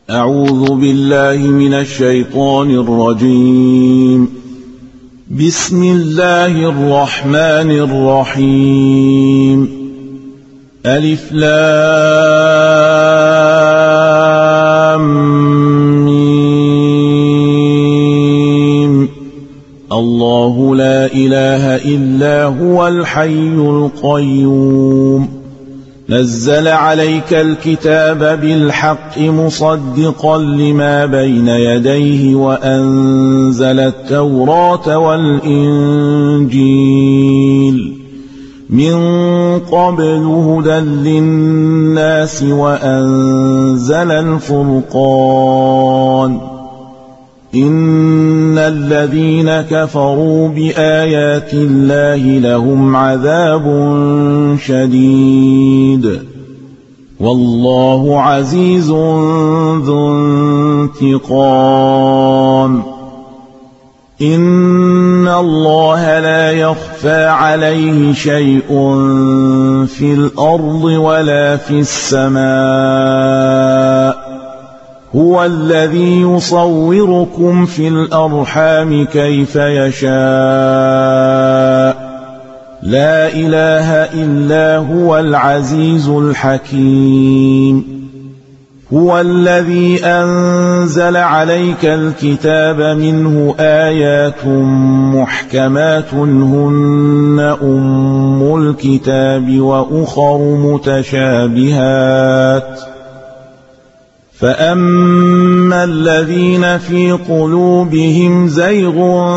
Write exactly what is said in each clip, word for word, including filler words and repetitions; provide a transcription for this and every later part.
أعوذ بالله من الشيطان الرجيم. بسم الله الرحمن الرحيم. ألف لام ميم. الله لا إله إلا هو الحي القيوم. نزل عليك الكتاب بالحق مصدقا لما بين يديه وأنزل التوراة والإنجيل من قبل هدى للناس وأنزل الفرقان. إن الذين كفروا بآيات الله لهم عذاب شديد والله عزيز ذو انتقام. إن الله لا يخفى عليه شيء في الأرض ولا في السماء. هو الذي يصوركم في الأرحام كيف يشاء. لا إله إلا هو العزيز الحكيم. هو الذي أنزل عليك الكتاب منه آيات محكمات هن أم الكتاب وأخر متشابهات. فأما الذين في قلوبهم زيغ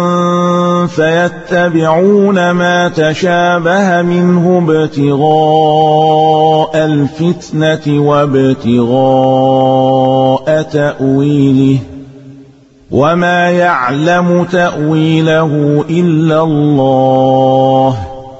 فيتبعون ما تشابه منه ابتغاء الفتنة وابتغاء تأويله وما يعلم تأويله إلا الله.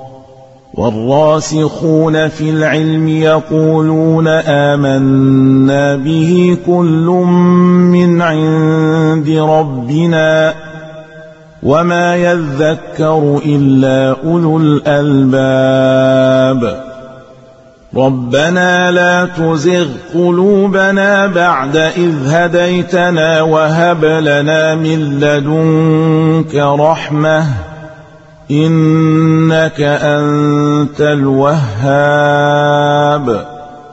والراسخون في العلم يقولون آمنا به كل من عند ربنا وما يذكر إلا أولو الألباب. ربنا لا تزغ قلوبنا بعد إذ هديتنا وهب لنا من لدنك رحمة إنك أنت الوهاب.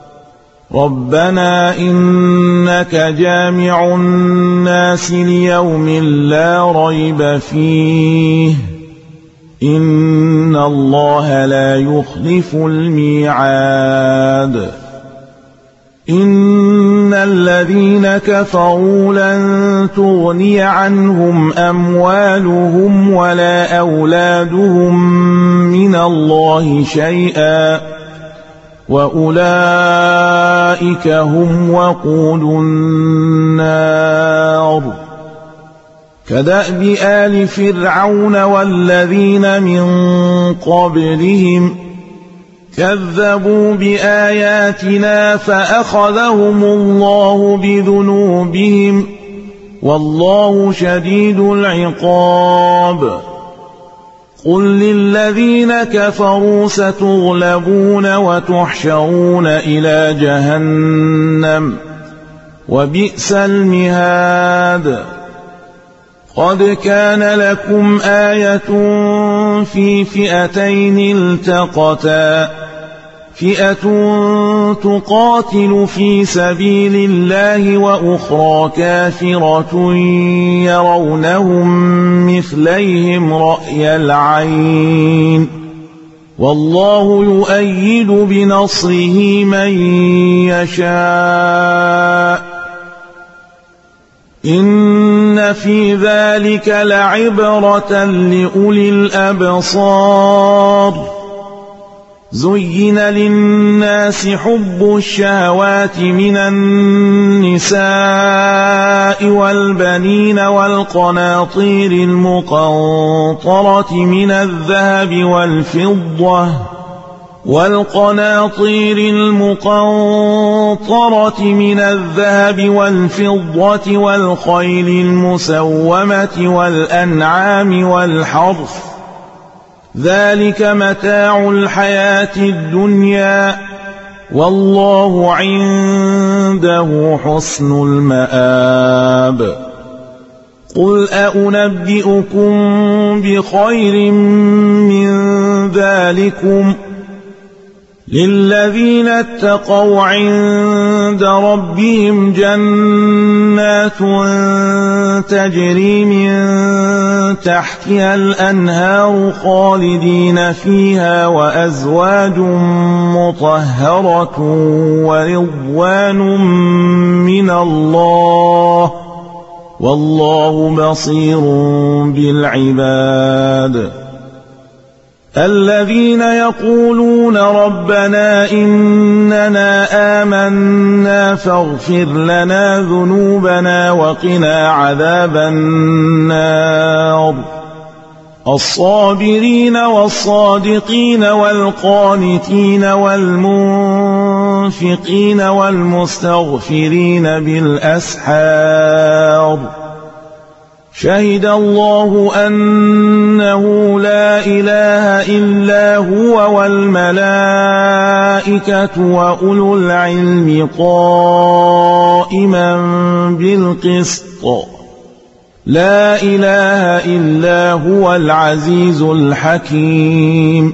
ربنا إنك جامع الناس ليوم لا ريب فيه إن الله لا يخلف الميعاد. إن الذين كفروا لن تغني عنهم أموالهم ولا أولادهم من الله شيئا وأولئك هم وقود النار. كدأب آل فرعون والذين من قبلهم كذبوا بآياتنا فأخذهم الله بذنوبهم والله شديد العقاب. قل للذين كفروا ستغلبون وتحشرون إلى جهنم وبئس المهاد. قد كان لكم آية في فئتين التقتا فئة تقاتل في سبيل الله وأخرى كافرة يرونهم مثليهم رأي العين والله يؤيد بنصره من يشاء. إن في ذلك لعبرة لأولي الأبصار. زين للناس حب الشهوات من النساء والبنين والقناطير المقنطرة من الذهب والفضة والقناطير المقنطرة من الذهب والفضة والخيل المسومة والأنعام والحرث ذلك متاع الحياة الدنيا والله عنده حسن المآب قل أنبئكم بخير من ذلكم للذين اتقوا عند ربهم جنات تجري من تحتها الأنهار خالدين فيها وأزواج مطهرة ورضوان من الله والله بصير بالعباد الذين يقولون ربنا إننا آمنا فاغفر لنا ذنوبنا وقنا عذاب النار الصابرين والصادقين والقانتين والمنفقين والمستغفرين بالأسحار شهد الله أنه لا إله إلا هو والملائكة وأولو العلم قائما بالقسط لا إله إلا هو العزيز الحكيم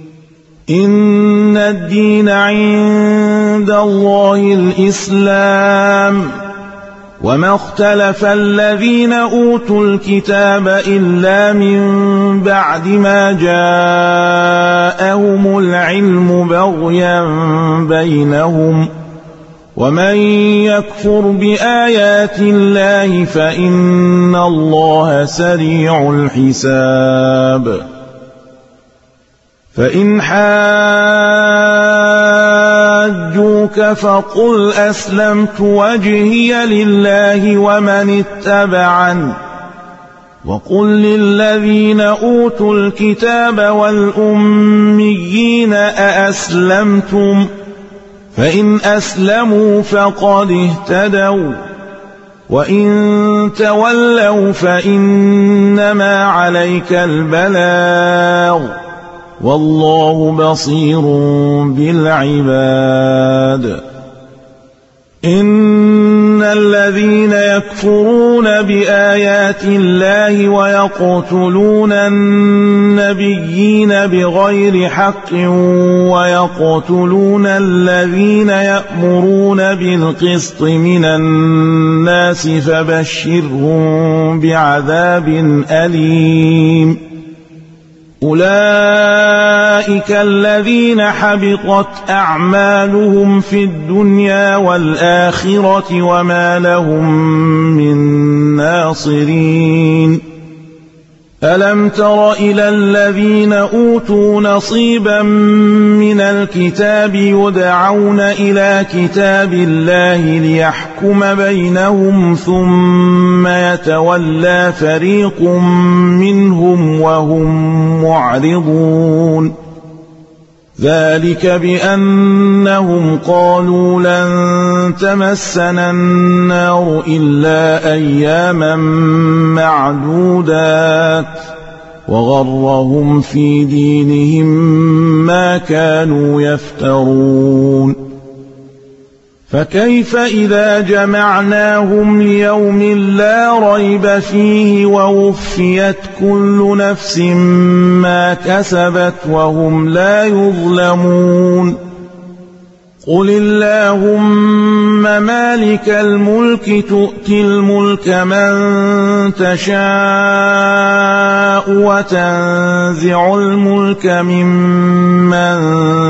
إن الدين عند الله الإسلام وما اختلف الذين أوتوا الكتاب إلا من بعد ما جاءهم العلم بغيا بينهم ومن يكفر بآيات الله فإن الله سريع الحساب فإن حاجوك فقل أسلمت وجهي لله ومن اتبعني وقل للذين أوتوا الكتاب والأميين أأسلمتم فإن أسلموا فقد اهتدوا وإن تولوا فإنما عليك البلاغ والله بصير بالعباد إن الذين يكفرون بآيات الله ويقتلون النبيين بغير حق ويقتلون الذين يأمرون بالقسط من الناس فبشرهم بعذاب أليم أولئك الذين حبطت أعمالهم في الدنيا والآخرة وما لهم من ناصرين ألم تر إلى الذين أوتوا نصيبا من الكتاب يدعون إلى كتاب الله ليحكم بينهم ثم يتولى فريق منهم وهم معرضون ذلك بأنهم قالوا لن تمسنا النار إلا أياما معدودات وغرهم في دينهم ما كانوا يفترون فكيف إذا جمعناهم ليوم لا ريب فيه ووفيت كل نفس ما كسبت وهم لا يظلمون قل اللهم مالك الملك تؤتي الملك من تشاء وتنزع الملك ممن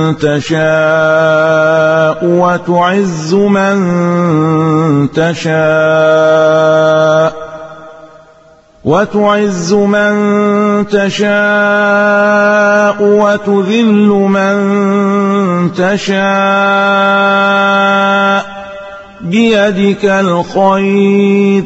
تشاء وتعز من تشاء وتعز من تشاء وتذل من تشاء بيدك الخير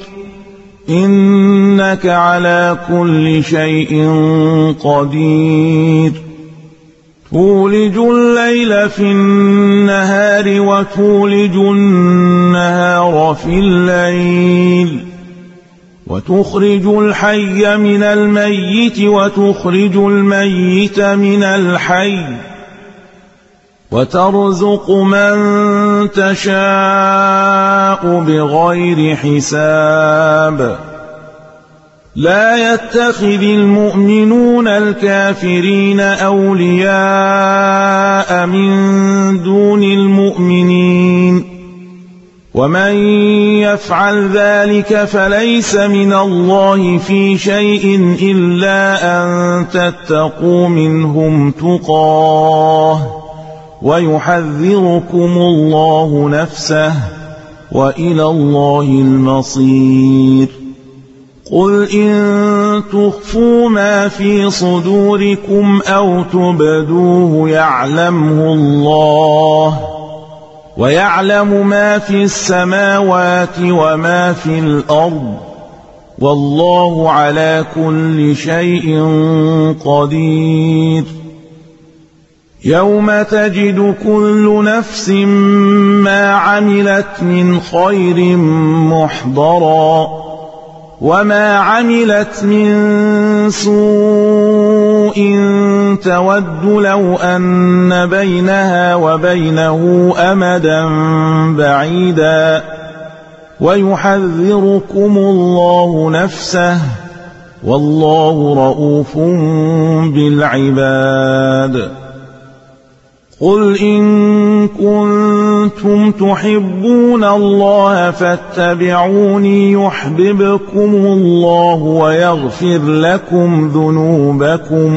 إنك على كل شيء قدير تولج الليل في النهار وتولج النهار في الليل وتخرج الحي من الميت وتخرج الميت من الحي وترزق من تشاء بغير حساب لا يتخذ المؤمنون الكافرين أولياء من دون المؤمنين ومن يفعل ذلك فليس من الله في شيء إلا أن تتقوا منهم تقاه ويحذركم الله نفسه وإلى الله المصير قل إن تخفوا ما في صدوركم أو تبدوه يعلمه الله ويعلم ما في السماوات وما في الأرض والله على كل شيء قدير يوم تجد كل نفس ما عملت من خير محضرا وما عملت من سوء تود لو أن بينها وبينه أمدا بعيدا ويحذركم الله نفسه والله رؤوف بالعباد قل إن كنتم تحبون الله فاتبعوني يحببكم الله ويغفر لكم ذنوبكم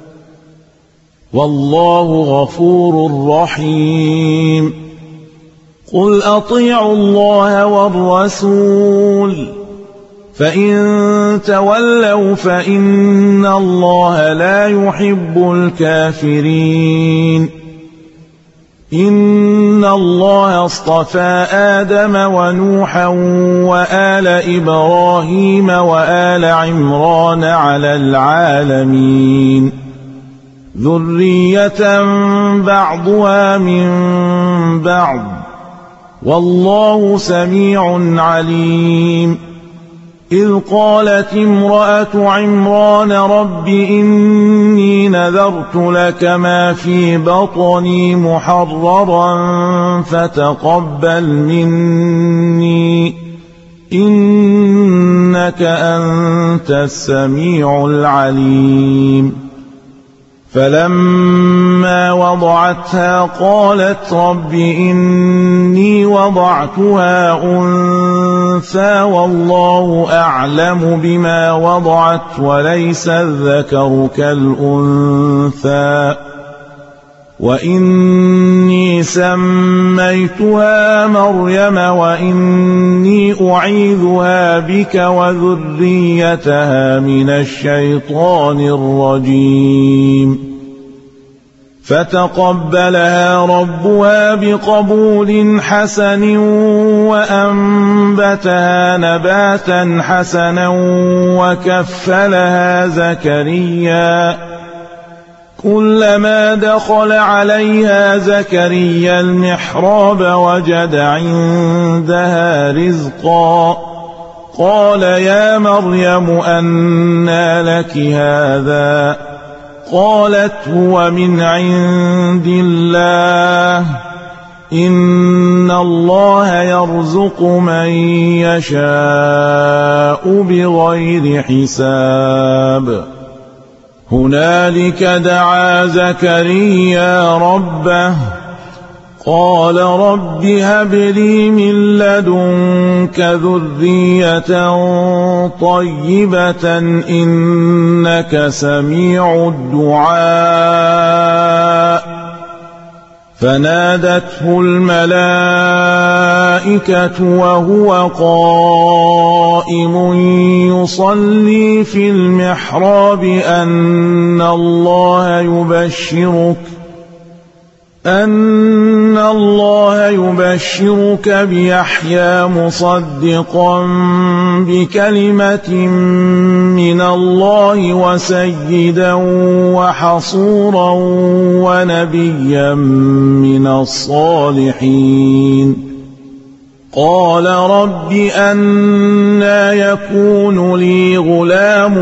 والله غفور رحيم قل أطيعوا الله والرسول فإن تولوا فإن الله لا يحب الكافرين إن الله اصطفى آدم ونوحا وآل إبراهيم وآل عمران على العالمين ذرية بعضها من بعض والله سميع عليم إذ قالت امرأة عمران رب إني نذرت لك ما في بطني محررا فتقبل مني إنك أنت السميع العليم فلما وضعتها قالت رب إني وضعتها أنثى والله أعلم بما وضعت وليس الذكر كالأنثى وإني سميتها مريم وإني أعيذها بك وذريتها من الشيطان الرجيم فتقبلها ربها بقبول حسن وأنبتها نباتا حسنا وكفلها زكريا كلما دخل عليها زكريا المحراب وجد عندها رزقا قال يا مريم أنى لك هذا قالت هو من عند الله إن الله يرزق من يشاء بغير حساب هنالك دعا زكريا ربه قال رب هب لي من لدنك ذرية طيبة إنك سميع الدعاء فنادته الملائكة وهو قائم يصلي في المحراب أن الله يبشرك أن الله يبشرك بيحيى مصدقا بكلمة من الله وسيدا وحصورا ونبيا من الصالحين قال رب أنى يكون لي غلام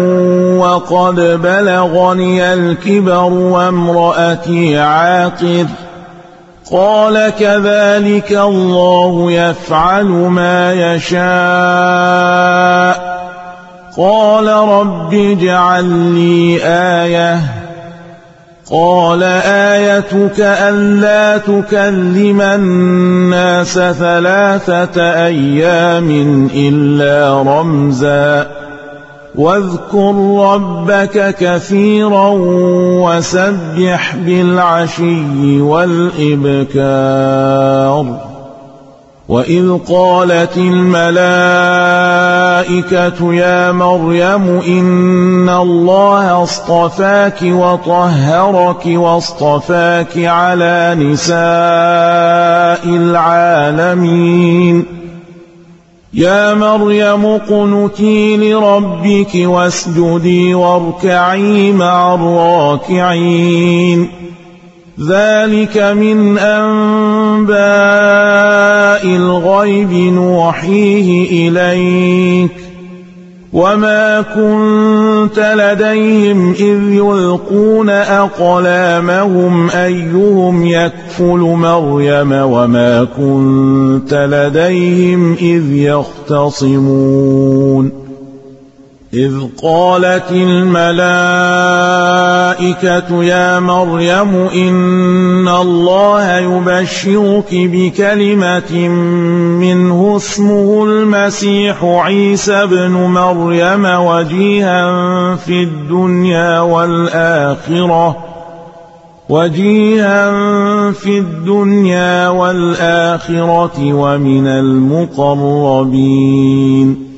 وقد بلغني الكبر وامرأتي عاقر قال كذلك الله يفعل ما يشاء قال رب اجعل لي آية قال آيتك ألا تكلم الناس ثلاثة أيام إلا رمزا واذكر ربك كثيرا وسبح بالعشي والإبكار وإذ قالت الملائكة يا مريم إن الله اصطفاك وطهرك واصطفاك على نساء العالمين يا مريم اقنتي لربك واسجدي واركعي مع الراكعين ذلك من أنباء الغيب نوحيه إليك وما كنت لديهم إذ يلقون أقلامهم أيهم يكفل مريم وما كنت لديهم إذ يختصمون إذ قالت الملائكة يا مريم إن الله يبشرك بكلمة منه اسمه المسيح عيسى ابن مريم وجيها في الدنيا والآخرة وجيها في الدنيا والآخرة ومن المقربين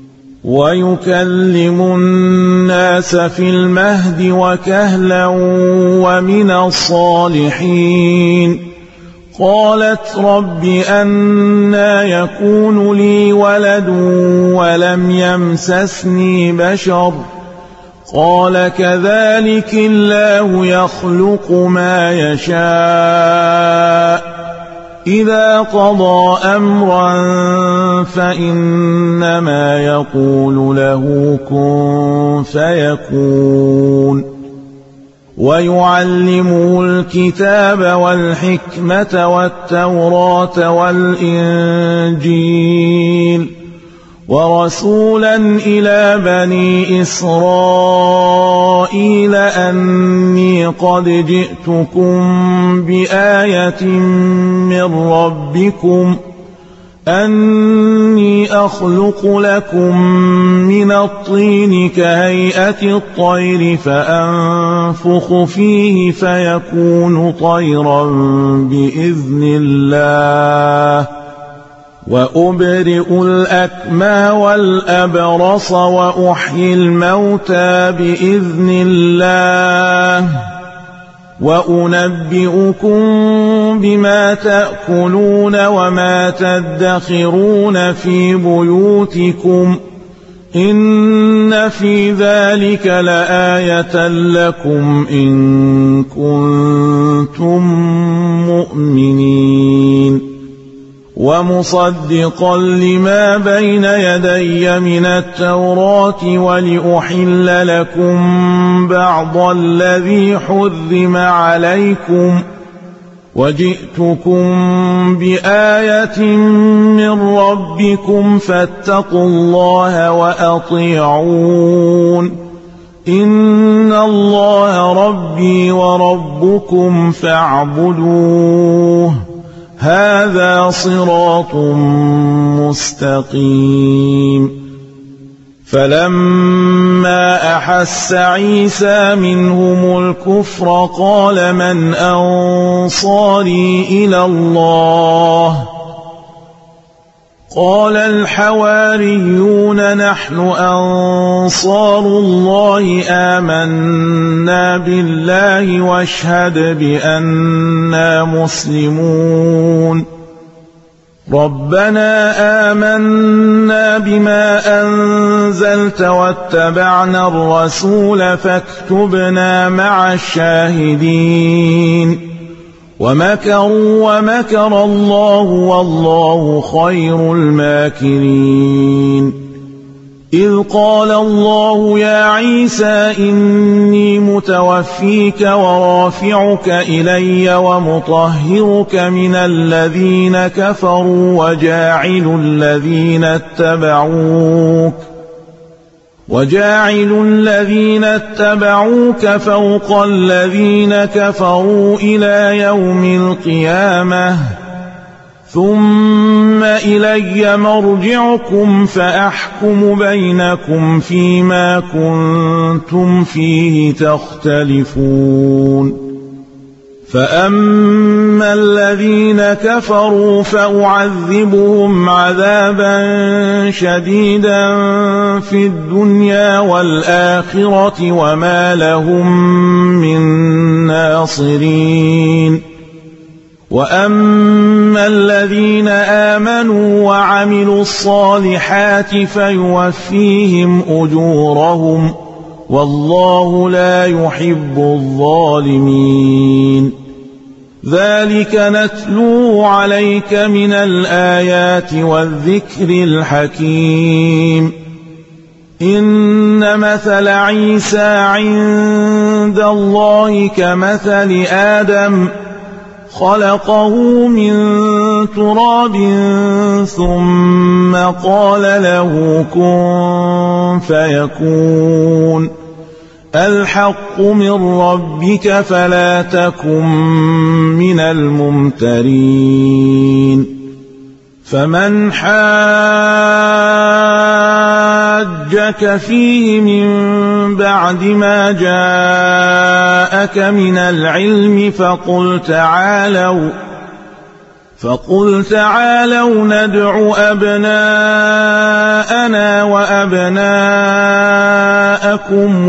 ويكلم الناس في المهد وكهلا ومن الصالحين قالت رب أنى يكون لي ولد ولم يمسسني بشر قال كذلك الله يخلق ما يشاء إذا قضى أمرا فإنما يقول له كن فيكون ويعلمه الكتاب والحكمة والتوراة والإنجيل ورسولا إلى بني إسرائيل أني قد جئتكم بآية من ربكم أني أخلق لكم من الطين كهيئة الطير فأنفخ فيه فيكون طيرا بإذن الله وأبرئ الأكمى والأبرص وأحيي الموتى بإذن الله وأنبئكم بما تأكلون وما تدخرون في بيوتكم إن في ذلك لآية لكم إن كنتم مؤمنين ومصدقا لما بين يدي من التوراة ولأحل لكم بعض الذي حرم عليكم وجئتكم بآية من ربكم فاتقوا الله وأطيعون إن الله ربي وربكم فاعبدوه هذا صراط مستقيم فلما أحس عيسى منهم الكفر قال من أنصاري إلى الله قال الحواريون نحن أنصار الله آمنا بالله واشهد بأننا مسلمون ربنا آمنا بما أنزلت واتبعنا الرسول فاكتبنا مع الشاهدين ومكروا ومكر الله والله خير الماكرين إذ قال الله يا عيسى إني متوفيك ورافعك إلي ومطهرك من الذين كفروا وجاعل الذين اتبعوك وجاعل الذين اتبعوك فوق الذين كفروا إلى يوم القيامة ثم إلي مرجعكم فأحكم بينكم فيما كنتم فيه تختلفون فأما الذين كفروا فأعذبهم عذابا شديدا في الدنيا والآخرة وما لهم من ناصرين وأما الذين آمنوا وعملوا الصالحات فيوفيهم أجورهم والله لا يحب الظالمين ذلك نتلوه عليك من الآيات والذكر الحكيم إن مثل عيسى عند الله كمثل آدم خلقه من تراب ثم قال له كن فيكون الحق من ربك فلا تكن من الممترين فمن حاجك فيه من بعد ما جاءك من العلم فقل تعالوا فقل تعالوا ندع أبناءنا وأبناءكم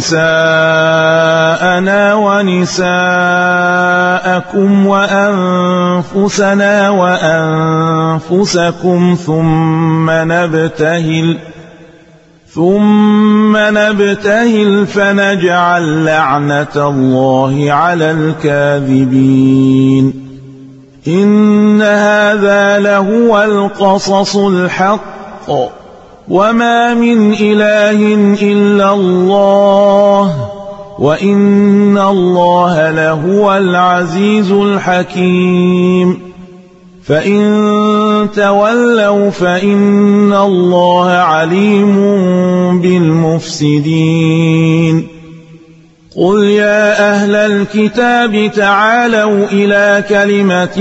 ونساءنا ونساءكم وأنفسنا وأنفسكم ثم نبتهل ثم نبتهل فنجعل لعنة الله على الكاذبين إن هذا لهو القصص الحق وما من إله إلا الله وإن الله لهو العزيز الحكيم فإن تولوا فإن الله عليم بالمفسدين قل يا أهل الكتاب تعالوا إلى كلمة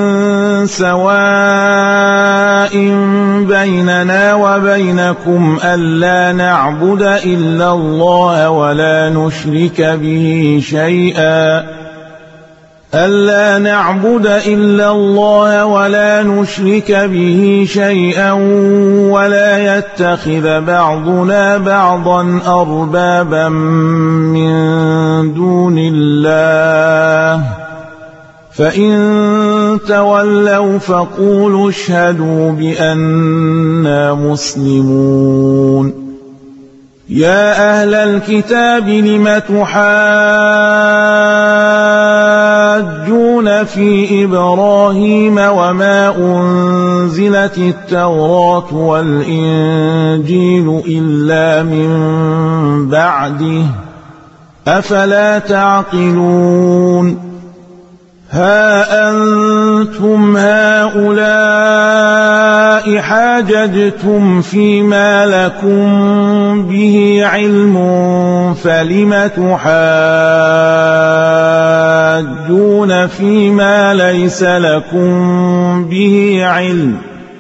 سواء بيننا وبينكم ألا نعبد إلا الله ولا نشرك به شيئا ألا نعبد إلا الله ولا نشرك به شيئا ولا يتخذ بعضنا بعضا أربابا من دون الله فإن تولوا فقولوا اشهدوا بأننا مسلمون يا أهل الكتاب لم تحاجون في إبراهيم وما أنزلت التوراة والإنجيل إلا من بعده أفلا تعقلون ها أنتم هؤلاء حاججتم فيما لكم به علم فلم تحاجون فيما ليس لكم به علم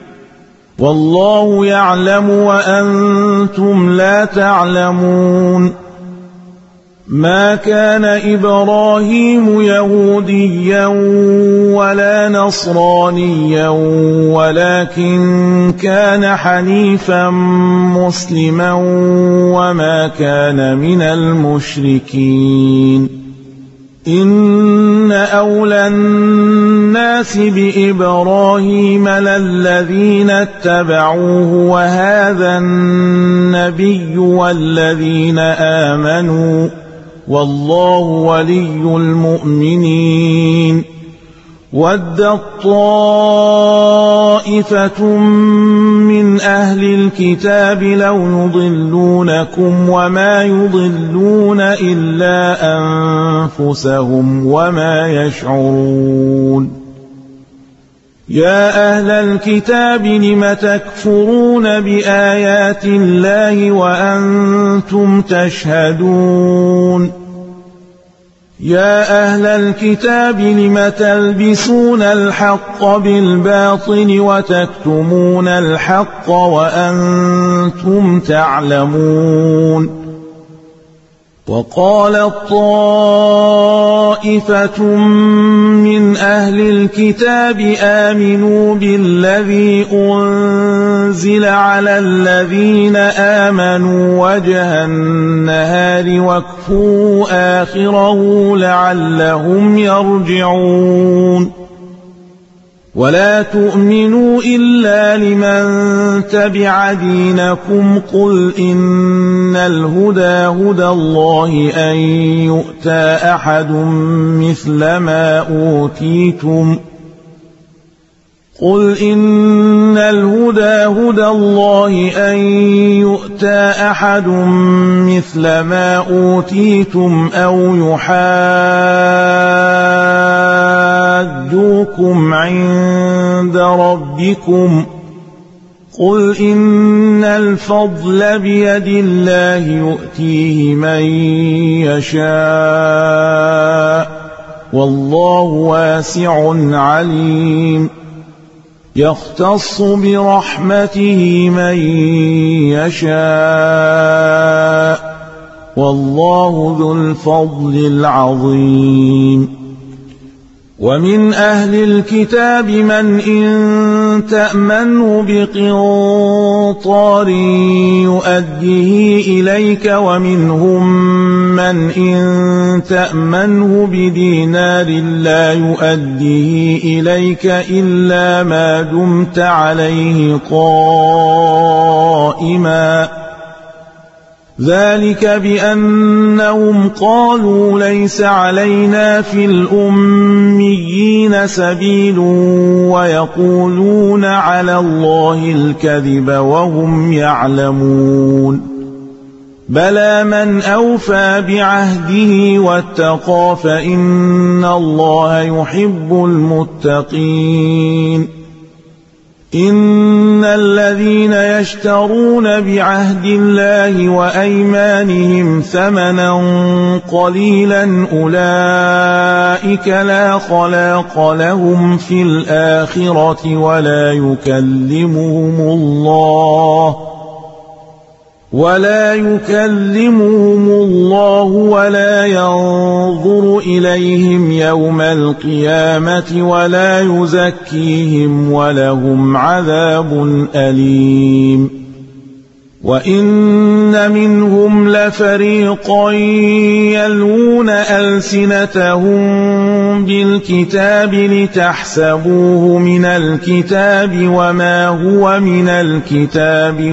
والله يعلم وأنتم لا تعلمون ما كان إبراهيم يهوديا ولا نصرانيا ولكن كان حنيفا مسلما وما كان من المشركين إن أولى الناس بإبراهيم للذين اتبعوه وهذا النبي والذين آمنوا والله ولي المؤمنين وَدَّت طَّائِفَةٌ مِّنْ أَهْلِ الْكِتَابِ لَوْ يُضِلُّونَكُمْ وَمَا يُضِلُّونَ إِلَّا أَنفُسَهُمْ وَمَا يَشْعُرُونَ يَا أَهْلَ الْكِتَابِ لِمَ تَكْفُرُونَ بِآيَاتِ اللَّهِ وَأَنْتُمْ تَشْهَدُونَ يَا أَهْلَ الْكِتَابِ لِمَ تَلْبِسُونَ الْحَقَّ بِالْبَاطِلِ وَتَكْتُمُونَ الْحَقَّ وَأَنْتُمْ تَعْلَمُونَ وَقَالَت طَّائِفَةٌ مِّنْ أَهْلِ الْكِتَابِ آمِنُوا بِالَّذِي أُنزِلَ عَلَى الَّذِينَ آمَنُوا وَجْهَ النَّهَارِ وَاكْفُرُوا آخِرَهُ لَعَلَّهُمْ يَرْجِعُونَ وَلَا تُؤْمِنُوا إِلَّا لِمَن تَبِعَ دِينَكُمْ قُلْ إِنَّ الْهُدَىٰ هُدَى اللَّهِ أَن يُؤْتَىٰ أَحَدٌ مِّثْلَ مَا أُوتِيتُمْ قُلْ إِنَّ الْهُدَىٰ هُدَى اللَّهِ أَن يُؤْتَىٰ أَحَدٌ مِّثْلَ مَا أُوتِيتُمْ أَوْ يُحَاجُّوكُمْ عِندَ رَبِّكُمْ قُلْ إِنَّ الْفَضْلَ بِيَدِ اللَّهِ يُؤْتِيهِ مَن يَشَاءُ وَاللَّهُ وَاسِعٌ عَلِيمٌ يَخْتَصُّ بِرَحْمَتِهِ مَن يَشَاءُ وَاللَّهُ ذُو الْفَضْلِ الْعَظِيمِ وَمِنْ أَهْلِ الْكِتَابِ مَنْ إِن تَأْمَنْهُ بِقِنطَارٍ يُؤَدِّهِ إِلَيْكَ وَمِنْهُم مَّنْ إِن تَأْمَنْهُ بِدِينَارٍ لَّا يُؤَدِّهِ إِلَيْكَ إِلَّا مَا دُمْتَ عَلَيْهِ قَائِمًا ذَلِكَ بِأَنَّهُمْ قَالُوا لَيْسَ عَلَيْنَا فِي الْأُمِّيِّينَ سَبِيلٌ وَيَقُولُونَ عَلَى اللَّهِ الْكَذِبَ وَهُمْ يَعْلَمُونَ بَلَىٰ مَنْ أَوْفَىٰ بِعَهْدِهِ وَاتَّقَىٰ فَإِنَّ اللَّهَ يُحِبُّ الْمُتَّقِينَ إِنَّ الَّذِينَ يَشْتَرُونَ بِعَهْدِ اللَّهِ وَأَيْمَانِهِمْ ثَمَنًا قَلِيلًا أُولَٰئِكَ لَا خَلَاقَ لَهُمْ فِي الْآخِرَةِ وَلَا يُكَلِّمُهُمُ اللَّهُ ولا يكلمهم الله ولا ينظر إليهم يوم القيامة ولا يزكيهم ولهم عذاب أليم وإن منهم لفريقا يلوون ألسنتهم بالكتاب لتحسبوه من الكتاب وما هو من الكتاب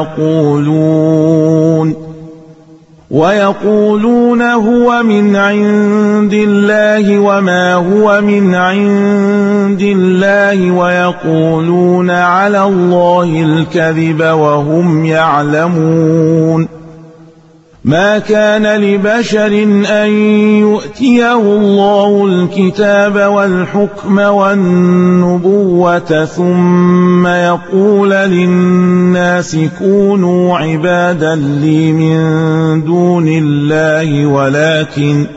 ويقولون ويقولون هو من عند الله وما هو من عند الله ويقولون على الله الكذب وهم يعلمون ما كان لبشر أن يؤتيه الله الكتاب والحكم والنبوة ثم يقول للناس كونوا عبادا لي من دون الله ولكن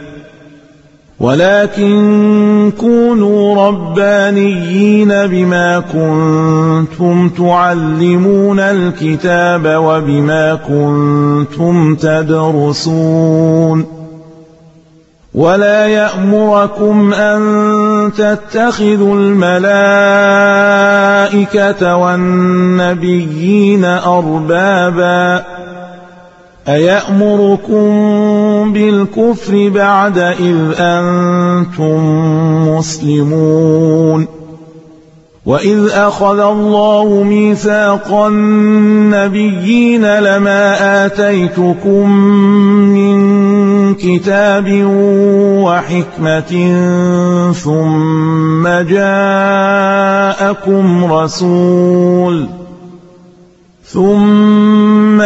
ولكن كونوا ربانيين بما كنتم تعلمون الكتاب وبما كنتم تدرسون ولا يأمركم أن تتخذوا الملائكة والنبيين أربابا أيأمركم بالكفر بعد إذ أنتم مسلمون وإذ أخذ الله ميثاق النبيين لما آتيتكم من كتاب وحكمة ثم جاءكم رسول ثم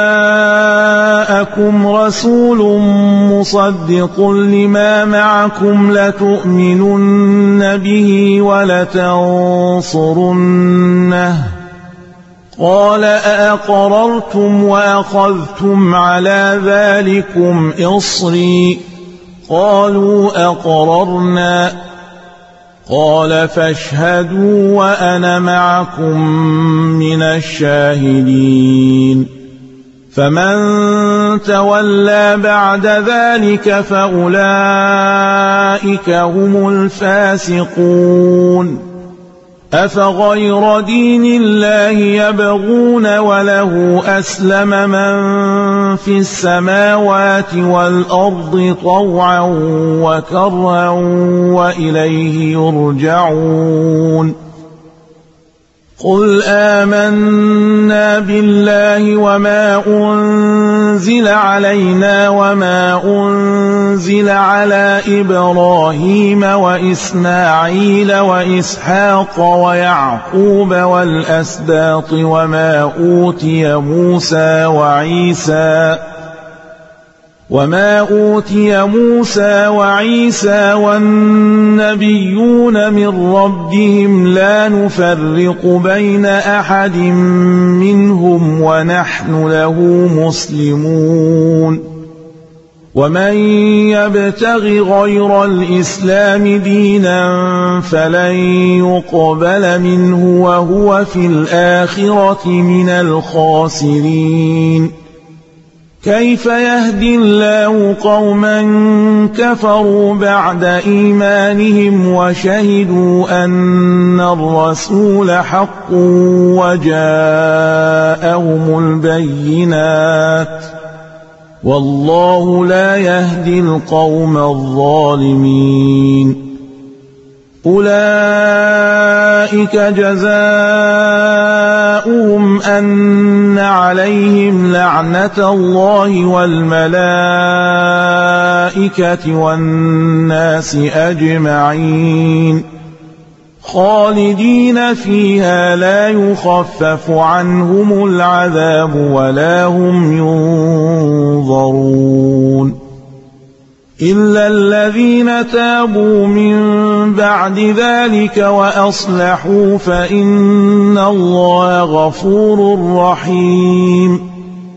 جاءكم رسول مصدق لما معكم لتؤمنن به ولتنصرنه قال أأقررتم وأخذتم على ذلكم إصري قالوا أقررنا قال فاشهدوا وأنا معكم من الشاهدين فمن تولى بعد ذلك فأولئك هم الفاسقون أفغير دين الله يبغون وله أسلم من في السماوات والأرض طوعا وكرها وإليه يرجعون قل آمنا بالله وما أنزل علينا وما أنزل على إبراهيم وإسماعيل وإسحاق ويعقوب والأسباط وما أوتي موسى وعيسى وما أوتي موسى وعيسى والنبيون من ربهم لا نفرق بين أحد منهم ونحن له مسلمون ومن يبتغ غير الإسلام دينا فلن يقبل منه وهو في الآخرة من الخاسرين كيف يهدي الله قوما كفروا بعد إيمانهم وشهدوا أن الرسول حق وجاءهم البينات والله لا يهدي القوم الظالمين أولئك جزاؤهم أن عليهم لعنة الله والملائكة والناس أجمعين خالدين فيها لا يخفف عنهم العذاب ولا هم ينظرون إلا الذين تابوا من بعد ذلك وأصلحوا فإن الله غفور رحيم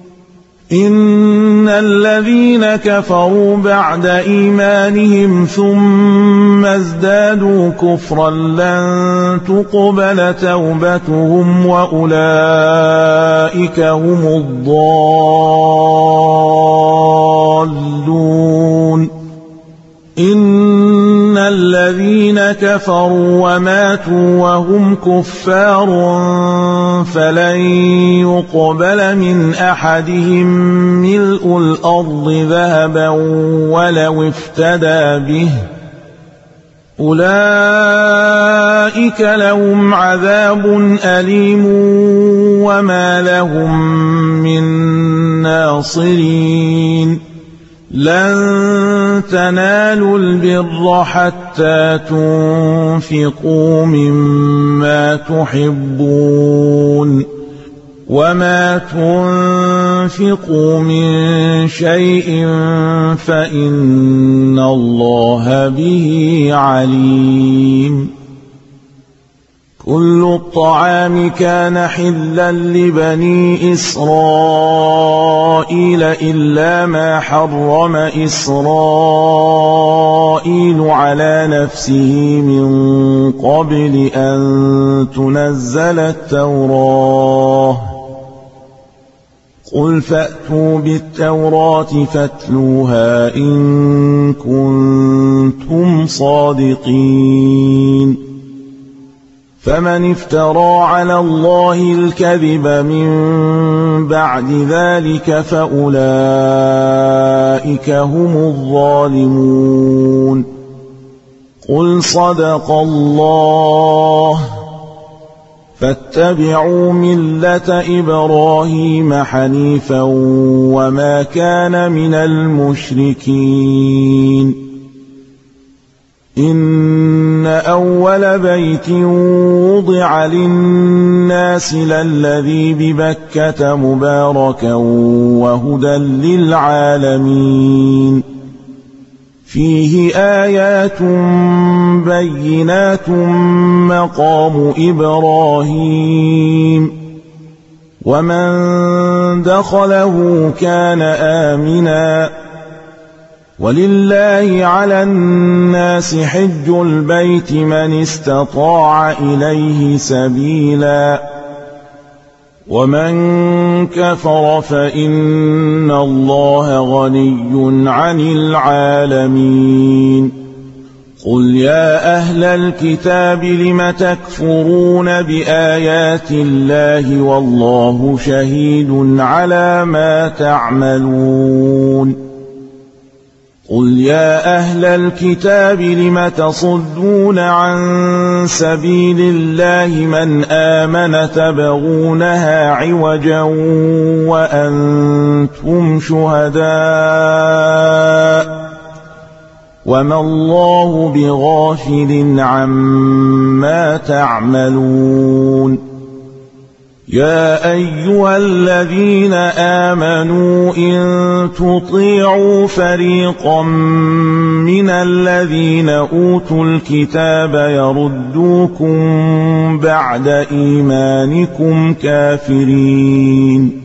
إن الذين كفروا بعد إيمانهم ثم ازدادوا كفرا لن تقبل توبتهم وأولئك هم الضالون إن الذين كفروا وماتوا وهم كفار فلن يقبل من أحدهم ملء الأرض ذهبا ولو افتدى به أولئك لهم عذاب أليم وما لهم من ناصرين لن تنالوا البر حتى تنفقوا مما تحبون وما تنفقوا من شيء فإن الله به عليم كل الطعام كان حلا لبني إسرائيل إلا ما حرم إسرائيل على نفسه من قبل أن تنزل التوراة قل فأتوا بالتوراة فاتلوها إن كنتم صادقين فمن افترى على الله الكذب من بعد ذلك فأولئك هم الظالمون قل صدق الله فاتبعوا ملة إبراهيم حنيفا وما كان من المشركين إن أول بيت وضع للناس للذي ببكة مباركا وهدى للعالمين فيه آيات بينات مقام إبراهيم ومن دخله كان آمنا ولله على الناس حج البيت من استطاع إليه سبيلا ومن كفر فإن الله غني عن العالمين قل يا أهل الكتاب لم تكفرون بآيات الله والله شهيد على ما تعملون قل يا أهل الكتاب لم تصدون عن سبيل الله من آمن تبغونها عوجا وأنتم شهداء وما الله بغافل عما تعملون يا أيها الذين آمنوا إن تطيعوا فريقا من الذين أوتوا الكتاب يردوكم بعد إيمانكم كافرين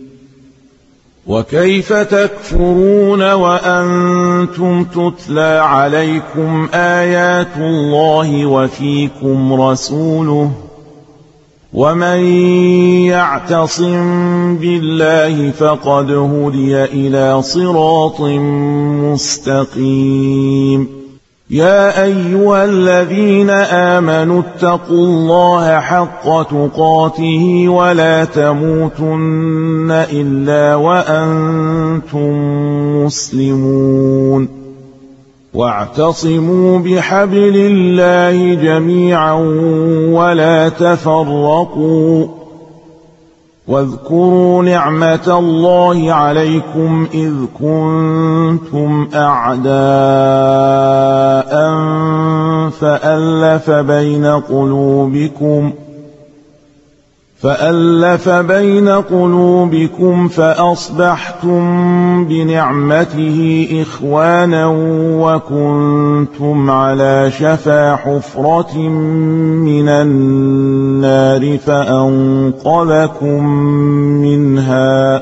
وكيف تكفرون وأنتم تتلى عليكم آيات الله وفيكم رسوله ومن يعتصم بالله فقد هدي إلى صراط مستقيم يا أيها الذين آمنوا اتقوا الله حق تقاته ولا تموتن إلا وأنتم مسلمون واعتصموا بحبل الله جميعا ولا تفرقوا واذكروا نعمة الله عليكم إذ كنتم أعداء فألف بين قلوبكم فألف بين قلوبكم فأصبحتم بنعمته إخوانا وكنتم على شفا حفرة من النار فأنقذكم منها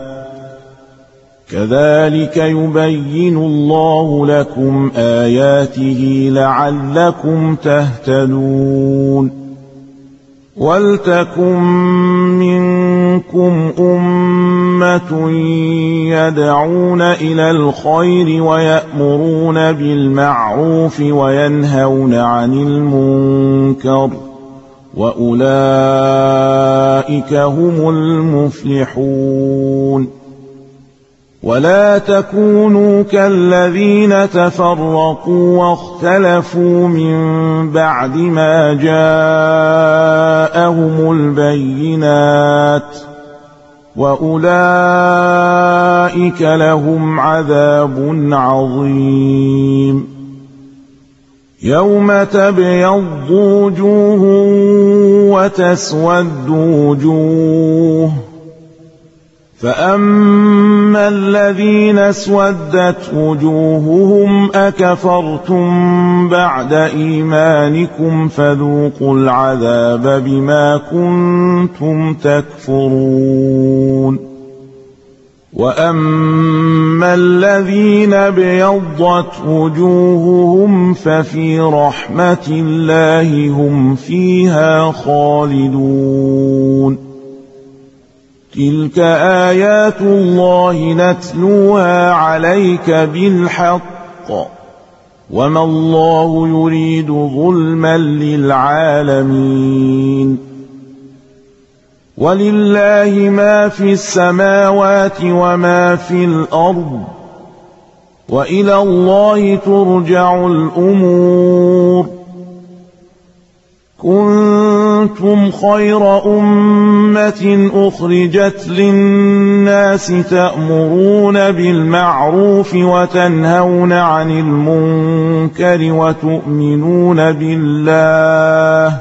كذلك يبين الله لكم آياته لعلكم تهتدون ولتكن منكم أمة يدعون إلى الخير ويأمرون بالمعروف وينهون عن المنكر وأولئك هم المفلحون ولا تكونوا كالذين تفرقوا واختلفوا من بعد ما جاءهم البينات وأولئك لهم عذاب عظيم يوم تبيض وجوه وتسود وجوه فأما الذين اسودت وجوههم أكفرتم بعد إيمانكم فذوقوا العذاب بما كنتم تكفرون وأما الذين ابيضت وجوههم ففي رحمة الله هم فيها خالدون تلك آيات الله نتلوها عليك بالحق وما الله يريد ظلما للعالمين ولله ما في السماوات وما في الأرض وإلى الله ترجع الأمور كنتم كنتم خير أمة أخرجت للناس تأمرون بالمعروف وتنهون عن المنكر وتؤمنون بالله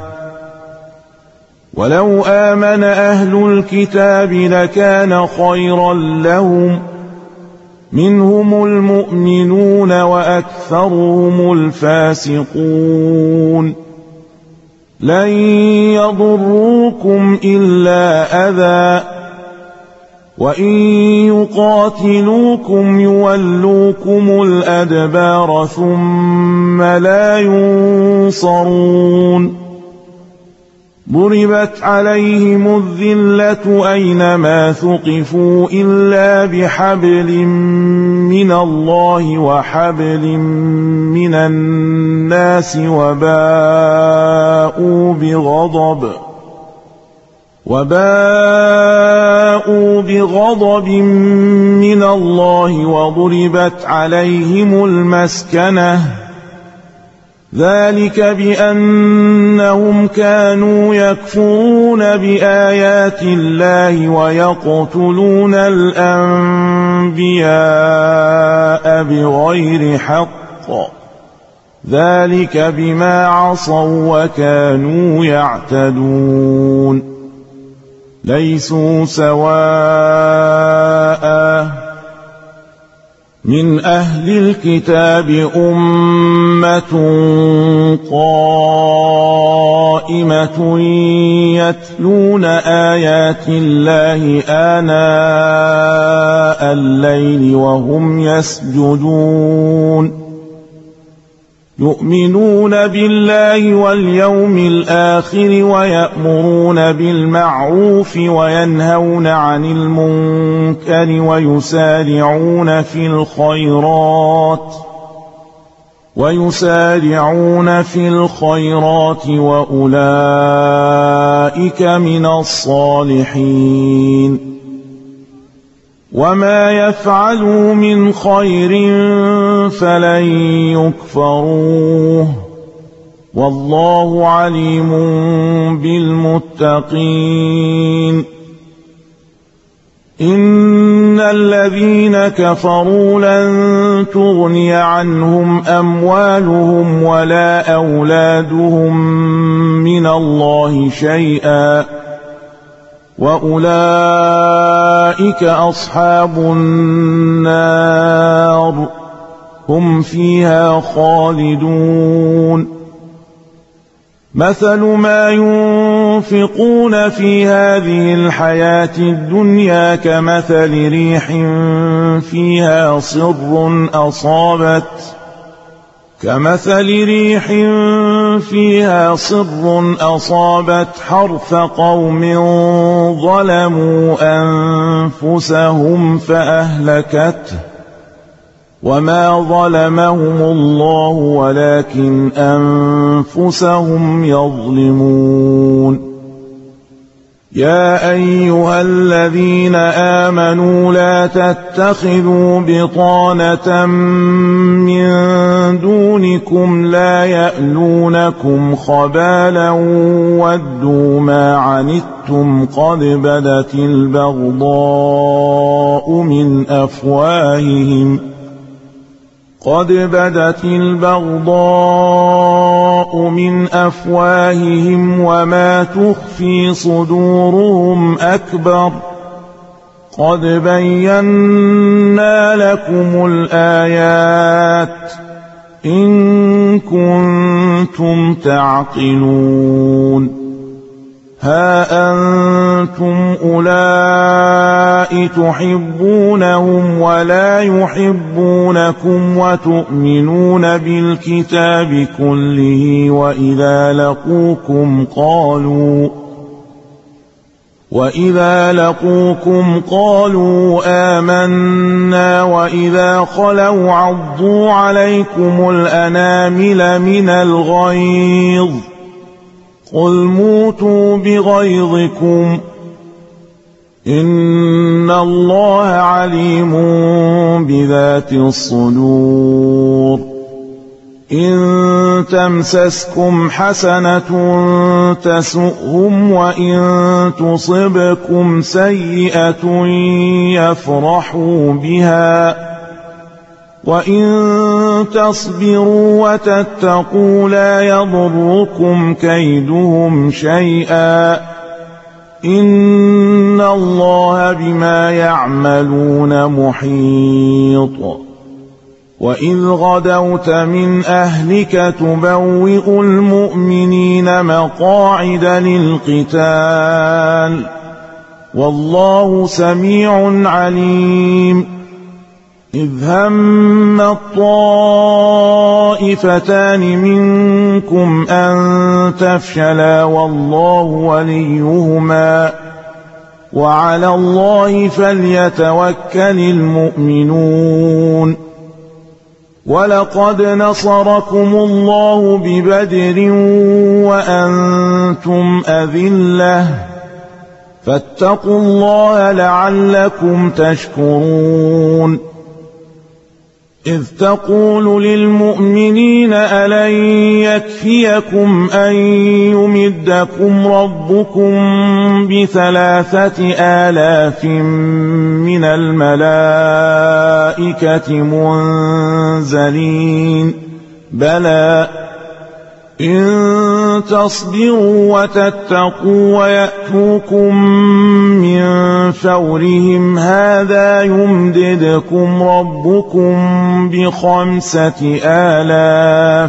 ولو آمن أهل الكتاب لكان خيرا لهم منهم المؤمنون وأكثرهم الفاسقون لن يضروكم إلا أذى وإن يقاتلوكم يولوكم الأدبار ثم لا ينصرون ضربت عليهم الذلة أينما ثقفوا إلا بحبل من الله وحبل من الناس وباءوا بغضب وباءوا بغضب من الله وضربت عليهم المسكنة ذلك بأنهم كانوا يكفرون بآيات الله ويقتلون الأنبياء بغير حق ذلك بما عصوا وكانوا يعتدون ليسوا سواء من أهل الكتاب أمة قائمة يتلون آيات الله آناء الليل وهم يسجدون يؤمنون بالله واليوم الآخر ويأمرون بالمعروف وينهون عن المنكر ويسارعون في الخيرات ويسارعون في الخيرات وأولئك من الصالحين وما يفعلوا من خير فلن يكفروه والله عليم بالمتقين إن الذين كفروا لن تغني عنهم أموالهم ولا أولادهم من الله شيئا وأولئك أصحاب النار هم فيها خالدون مثل ما ينفقون في هذه الحياة الدنيا كمثل ريح فيها صر أصابت كمثل ريح فيها صر أصابت حرث قوم ظلموا أنفسهم فأهلكته وما ظلمهم الله ولكن أنفسهم يظلمون يا أيها الذين آمنوا لا تتخذوا بطانة من دونكم لا يألونكم خبالا ودوا ما عنتم قد بدت البغضاء من أفواههم قد بدت البغضاء من أفواههم وما تخفي صدورهم أكبر قد بينا لكم الآيات إن كنتم تعقلون ها أنتم أولئك تحبونهم ولا يحبونكم وتؤمنون بالكتاب كله وإذا لقوكم قالوا وإذا لقوكم قالوا آمنا وإذا خلوا عضوا عليكم الأنامل من الغيظ قل موتوا بغيظكم إن الله عليم بذات الصدور إن تمسسكم حسنة تسؤهم وإن تصبكم سيئة يفرحوا بها وإن تصبروا وتتقوا لا يضركم كيدهم شيئا إن الله بما يعملون محيط وإذ غدوت من أهلك تبوئ المؤمنين مقاعد للقتال والله سميع عليم إذ هم الطائفتان منكم أن تفشلا والله وليهما وعلى الله فليتوكل المؤمنون ولقد نصركم الله ببدر وأنتم أذلة فاتقوا الله لعلكم تشكرون إذ تقول للمؤمنين ألن يكفيكم أن يمدكم ربكم بثلاثة آلاف من الملائكة منزلين بلى إن تصبروا وتتقوا ويأتوكم من فورهم هذا يمددكم ربكم بخمسة آلاف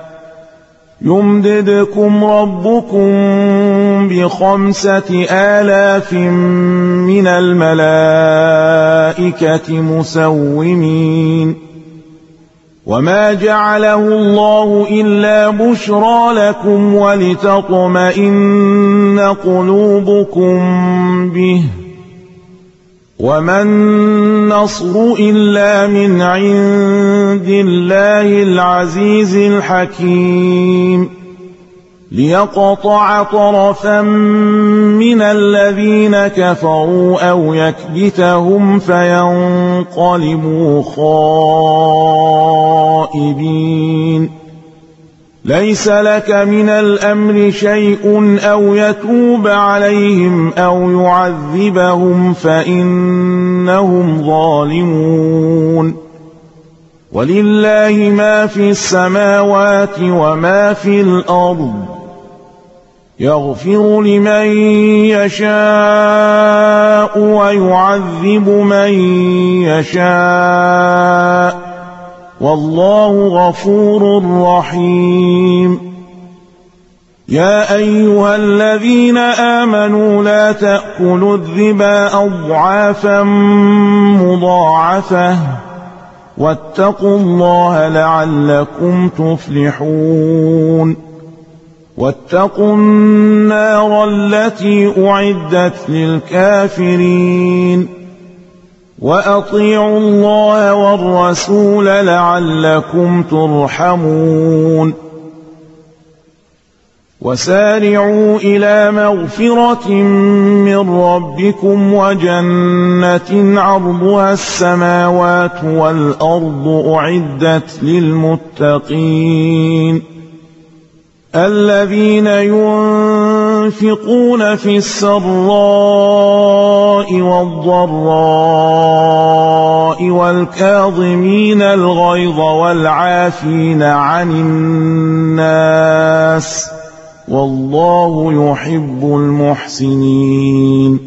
يمددكم ربكم بخمسة آلاف من الملائكة مسومين وما جعله الله إلا بشرى لكم ولتطمئن قلوبكم به وما النصر إلا من عند الله العزيز الحكيم ليقطع طرفا من الذين كفروا أو يكبتهم فينقلبوا خائبين ليس لك من الأمر شيء أو يتوب عليهم أو يعذبهم فإنهم ظالمون ولله ما في السماوات وما في الأرض يغفر لمن يشاء ويعذب من يشاء والله غفور رحيم يا أيها الذين آمنوا لا تأكلوا الربا أضعافا مضاعفة واتقوا الله لعلكم تفلحون واتقوا النار التي أعدت للكافرين وأطيعوا الله والرسول لعلكم ترحمون وسارعوا إلى مغفرة من ربكم وجنة عرضها السماوات والأرض أعدت للمتقين الذين ينفقون في السراء والضراء والكاظمين الغيظ والعافين عن الناس والله يحب المحسنين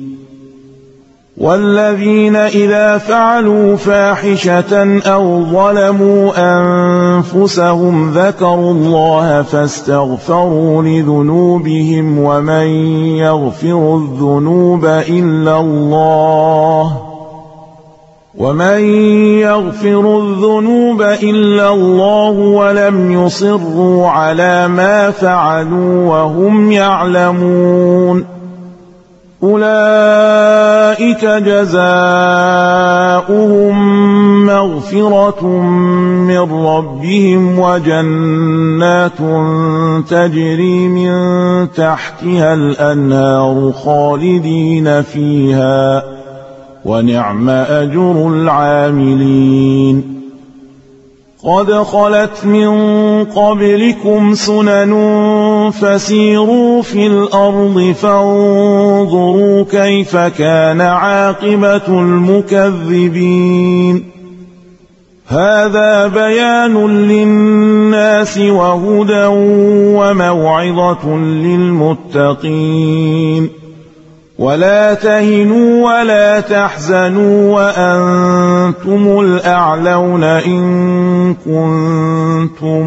والذين إذا فعلوا فاحشة أو ظلموا أنفسهم ذكروا الله فاستغفروا لذنوبهم ومن يغفر الذنوب إلا الله ومن يغفر الذنوب إلا الله ولم يصروا على ما فعلوا وهم يعلمون أولئك جزاؤهم مغفرة من ربهم وجنات تجري من تحتها الأنهار خالدين فيها ونعم أجر العاملين قد خلت من قبلكم سنن فسيروا في الأرض فانظروا كيف كان عاقبة المكذبين هذا بيان للناس وهدى وموعظة للمتقين ولا تهنوا ولا تحزنوا وأنتم الأعلون إن كنتم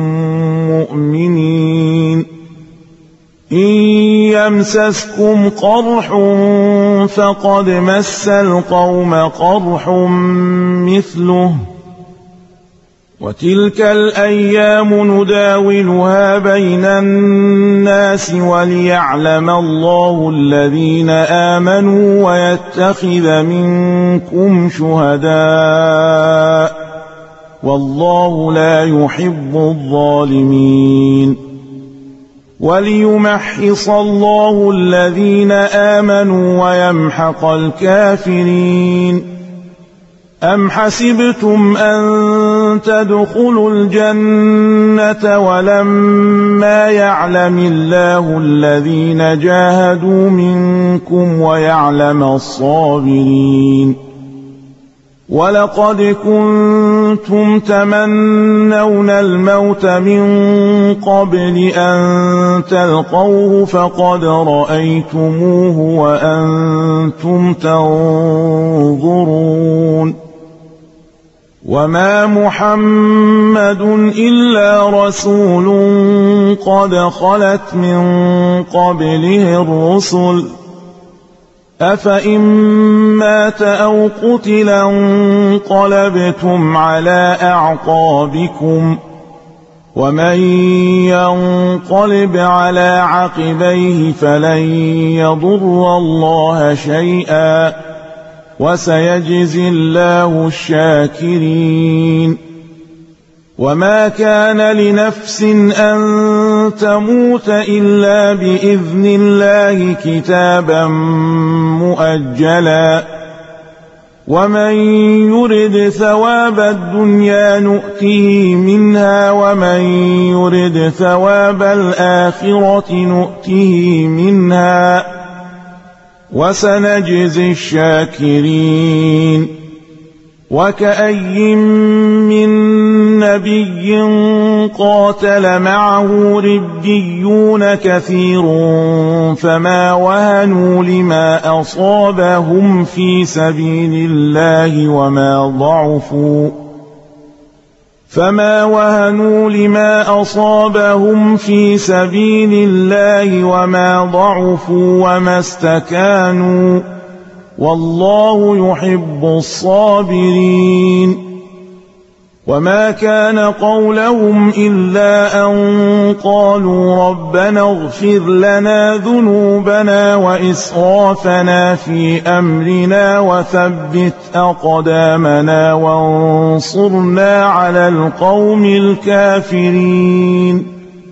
مؤمنين إن يمسسكم قرح فقد مس القوم قرح مثله وتلك الأيام نداولها بين الناس وليعلم الله الذين آمنوا ويتخذ منكم شهداء والله لا يحب الظالمين وليمحص الله الذين آمنوا ويمحق الكافرين أم حسبتم أن تدخلوا الجنة ولما يعلم الله الذين جاهدوا منكم ويعلم الصابرين ولقد كنتم تمنون الموت من قبل أن تلقوه فقد رأيتموه وأنتم تنظرون وما محمد إلا رسول قد خلت من قبله الرسل أفإن مات أو قتلا انقلبتم على أعقابكم ومن ينقلب على عقبيه فلن يضر الله شيئا وسيجزي الله الشاكرين وما كان لنفس أن تموت إلا بإذن الله كتابا مؤجلا ومن يرد ثواب الدنيا نؤته منها ومن يرد ثواب الآخرة نؤته منها وسنجزي الشاكرين وكأي من نبي قاتل معه ربيون كثير فما وهنوا لما أصابهم في سبيل الله وما ضعفوا فما وهنوا لما أصابهم في سبيل الله وما ضعفوا وما استكانوا والله يحب الصابرين وما كان قولهم إلا أن قالوا ربنا اغفر لنا ذنوبنا وإسرافنا في أمرنا وثبت أقدامنا وانصرنا على القوم الكافرين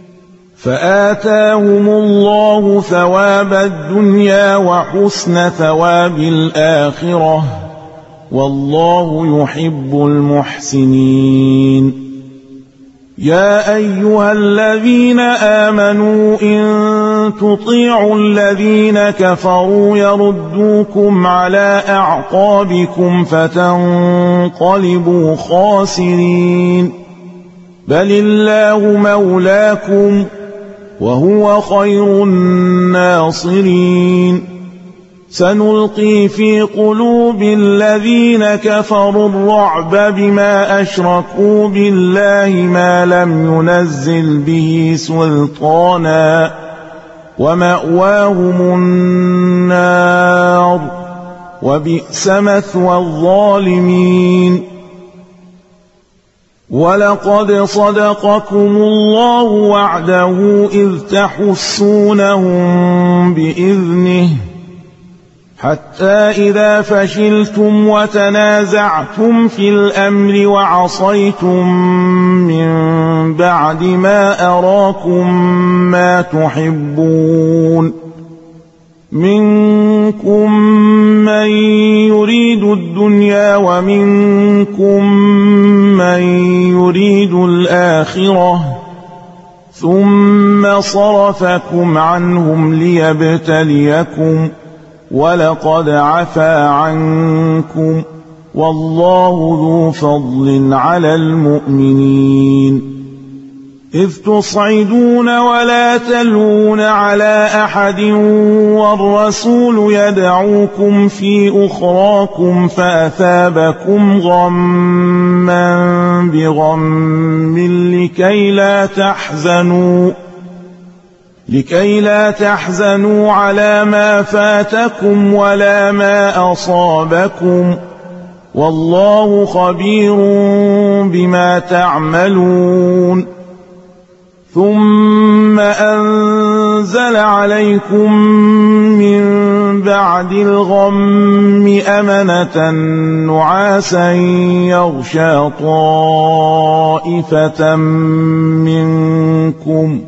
فآتاهم الله ثواب الدنيا وحسن ثواب الآخرة والله يحب المحسنين يا أيها الذين آمنوا إن تطيعوا الذين كفروا يردوكم على أعقابكم فتنقلبوا خاسرين بل الله مولاكم وهو خير الناصرين سنلقي في قلوب الذين كفروا الرعب بما أشركوا بالله ما لم ينزل به سلطانا ومأواهم النار وبئس مثوى الظالمين ولقد صدقكم الله وعده إذ تحسونهم بإذنه حتى إذا فشلتم وتنازعتم في الأمر وعصيتم من بعد ما أراكم ما تحبون منكم من يريد الدنيا ومنكم من يريد الآخرة ثم صرفكم عنهم ليبتليكم ولقد عفا عنكم والله ذو فضل على المؤمنين إذ تصعدون ولا تلوون على أحد والرسول يدعوكم في أخراكم فأثابكم غما بغم لكي لا تحزنوا لكي لا تحزنوا على ما فاتكم ولا ما أصابكم والله خبير بما تعملون ثم أنزل عليكم من بعد الغم أمنة نعاسا يغشى طائفة منكم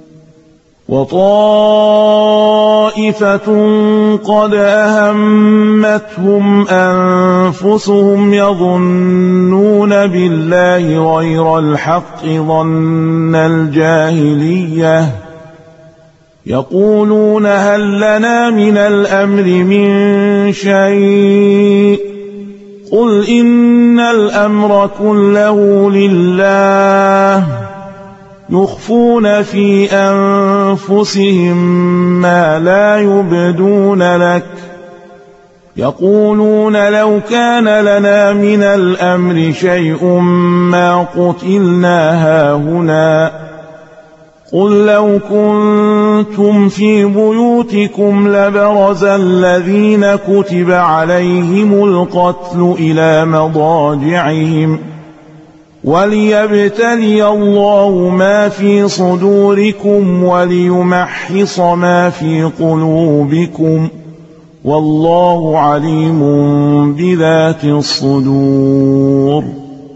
وطائفة قد أهمتهم أنفسهم يظنون بالله غير الحق ظن الجاهلية يقولون هل لنا من الأمر من شيء قل إن الأمر كله لله يخفون في أنفسهم ما لا يبدون لك يقولون لو كان لنا من الأمر شيء ما قتلنا هاهنا قل لو كنتم في بيوتكم لبرز الذين كتب عليهم القتل إلى مضاجعهم وليبتلي الله ما في صدوركم وليمحص ما في قلوبكم والله عليم بذات الصدور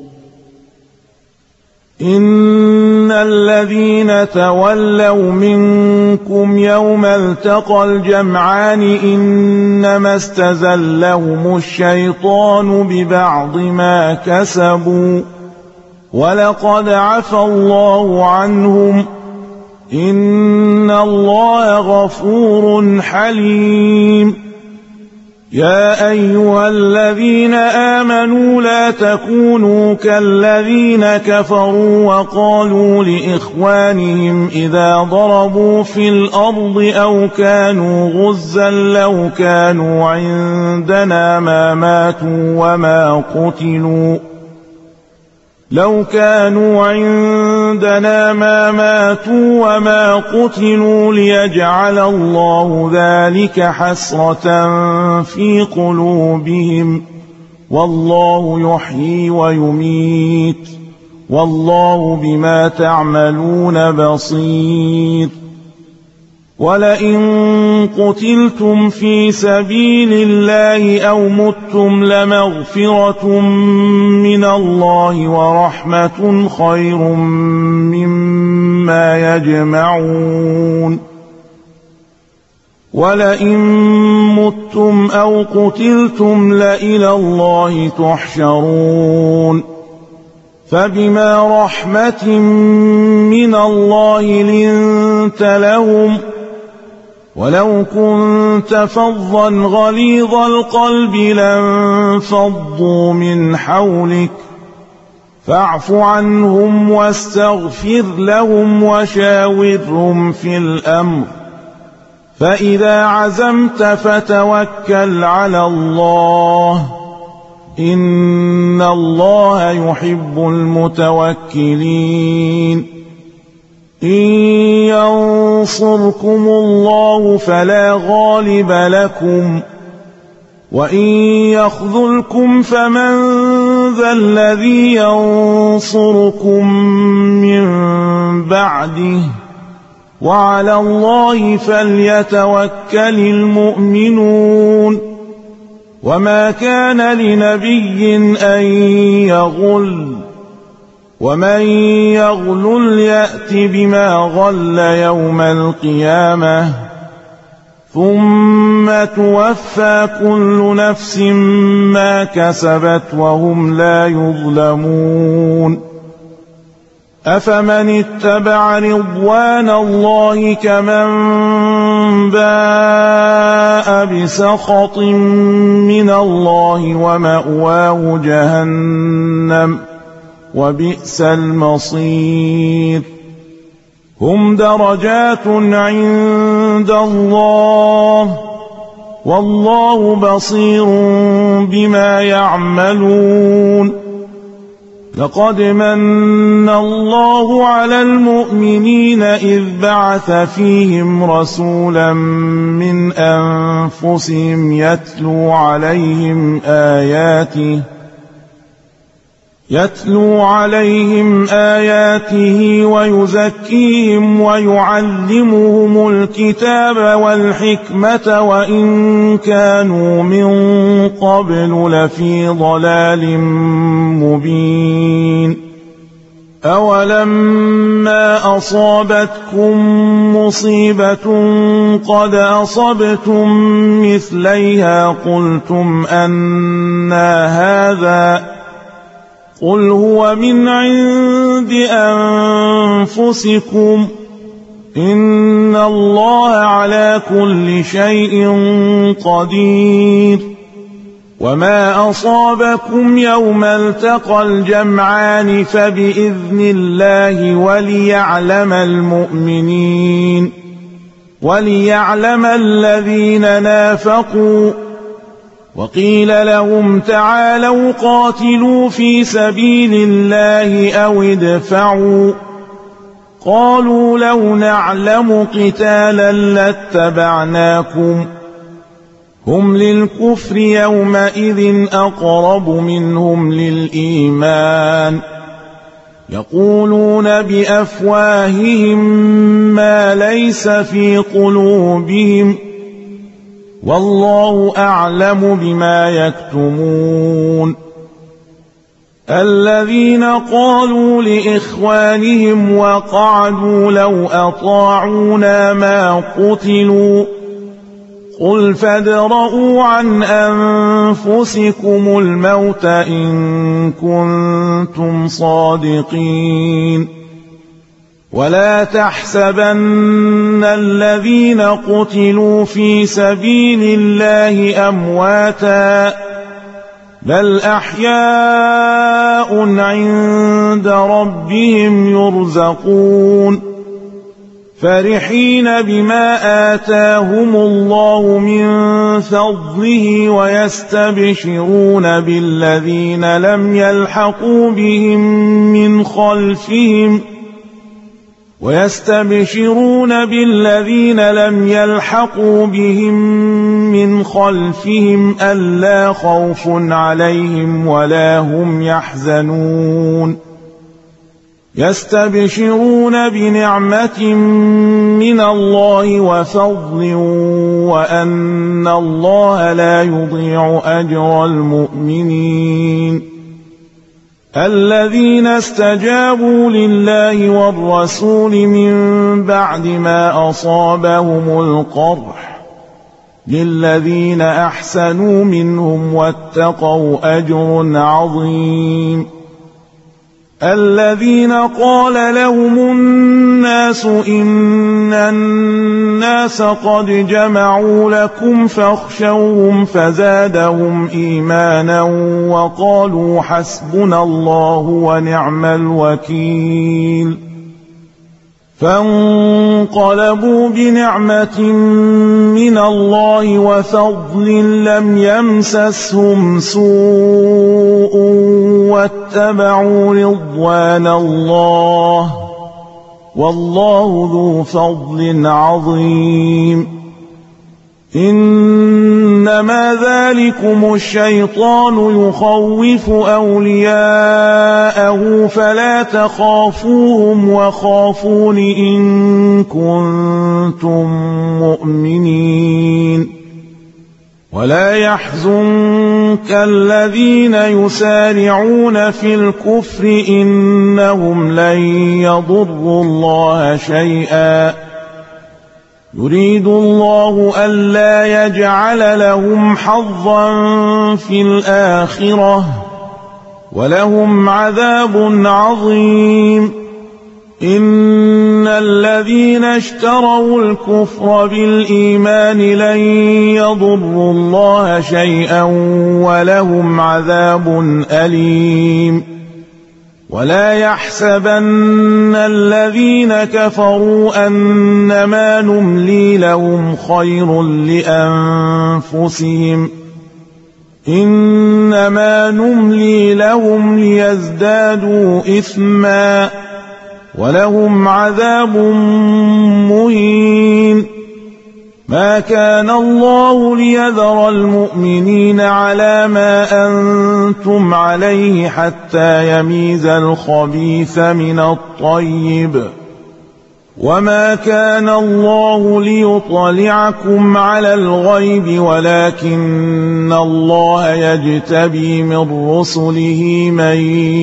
إن الذين تولوا منكم يوم التقى الجمعان إنما استزلهم الشيطان ببعض ما كسبوا ولقد عفى الله عنهم إن الله غفور حليم يا أيها الذين آمنوا لا تكونوا كالذين كفروا وقالوا لإخوانهم إذا ضربوا في الأرض أو كانوا غزا لو كانوا عندنا ما ماتوا وما قتلوا لو كانوا عندنا ما ماتوا وما قتلوا ليجعل الله ذلك حسرة في قلوبهم والله يحيي ويميت والله بما تعملون بصير ولئن قتلتم في سبيل الله أو متم لمغفرة من الله ورحمة خير مما يجمعون ولئن متم أو قتلتم لإلى الله تحشرون فبما رحمة من الله لنت لهم ولو كنت فظا غليظ القلب لانفضوا من حولك فاعف عنهم واستغفر لهم وشاورهم في الأمر فإذا عزمت فتوكل على الله إن الله يحب المتوكلين إن ينصركم الله فلا غالب لكم وإن يخذلكم فمن ذا الذي ينصركم من بعده وعلى الله فليتوكل المؤمنون وما كان لنبي أن يغل ومن يغلل يأت بما غل يوم القيامة ثم توفى كل نفس ما كسبت وهم لا يظلمون أفمن اتبع رضوان الله كمن باء بسخط من الله ومأواه جهنم وبئس المصير هم درجات عند الله والله بصير بما يعملون لقد من الله على المؤمنين إذ بعث فيهم رسولا من أنفسهم يتلو عليهم آياته يتلو عليهم آياته ويزكيهم ويعلمهم الكتاب والحكمة وإن كانوا من قبل لفي ضلال مبين أولما أصابتكم مصيبة قد أصبتم مثليها قلتم أنى هذا قل هو من عند أنفسكم إن الله على كل شيء قدير وما أصابكم يوم التقى الجمعان فبإذن الله وليعلم المؤمنين وليعلم الذين نافقوا وقيل لهم تعالوا قاتلوا في سبيل الله أو ادفعوا قالوا لو نعلم قتالا لاتبعناكم هم للكفر يومئذ أقرب منهم للإيمان يقولون بأفواههم ما ليس في قلوبهم والله أعلم بما يكتمون الذين قالوا لإخوانهم وقعدوا لو أطاعونا ما قتلوا قل فادرءوا عن أنفسكم الموت إن كنتم صادقين ولا تحسبن الذين قتلوا في سبيل الله أمواتا بل أحياء عند ربهم يرزقون فرحين بما آتاهم الله من فضله ويستبشرون بالذين لم يلحقوا بهم من خلفهم ويستبشرون بالذين لم يلحقوا بهم من خلفهم ألا خوف عليهم ولا هم يحزنون يستبشرون بنعمة من الله وفضل وأن الله لا يضيع أجر المؤمنين الذين استجابوا لله والرسول من بعد ما أصابهم القرح للذين أحسنوا منهم واتقوا أجر عظيم الذين قال لهم الناس إن الناس قد جمعوا لكم فاخشوهم فزادهم إيمانا وقالوا حسبنا الله ونعم الوكيل فانقلبوا بنعمة من الله وفضل لم يمسسهم سوء واتبعوا رضوان الله والله ذو فضل عظيم إنما ذلكم الشيطان يخوف أولياءه فلا تخافوهم وخافون إن كنتم مؤمنين ولا يحزنك الذين يسارعون في الكفر إنهم لن يضروا الله شيئا يريد الله ألا يجعل لهم حظا في الآخرة ولهم عذاب عظيم إن الذين اشتروا الكفر بالإيمان لن يضروا الله شيئا ولهم عذاب أليم ولا يحسبن الذين كفروا أنما نملي لهم خير لأنفسهم إنما نملي لهم ليزدادوا إثما ولهم عذاب مهين ما كان الله ليذر المؤمنين على ما أنتم عليه حتى يميز الخبيث من الطيب وما كان الله ليطلعكم على الغيب ولكن الله يجتبي من رسله من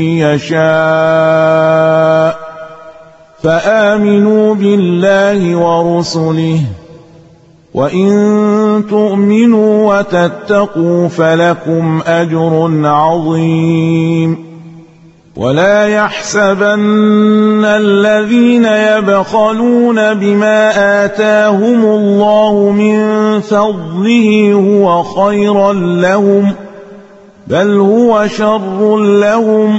يشاء فآمنوا بالله ورسله وإن تؤمنوا وتتقوا فلكم أجر عظيم ولا يحسبن الذين يبخلون بما آتاهم الله من فضله هو خيرا لهم بل هو شر لهم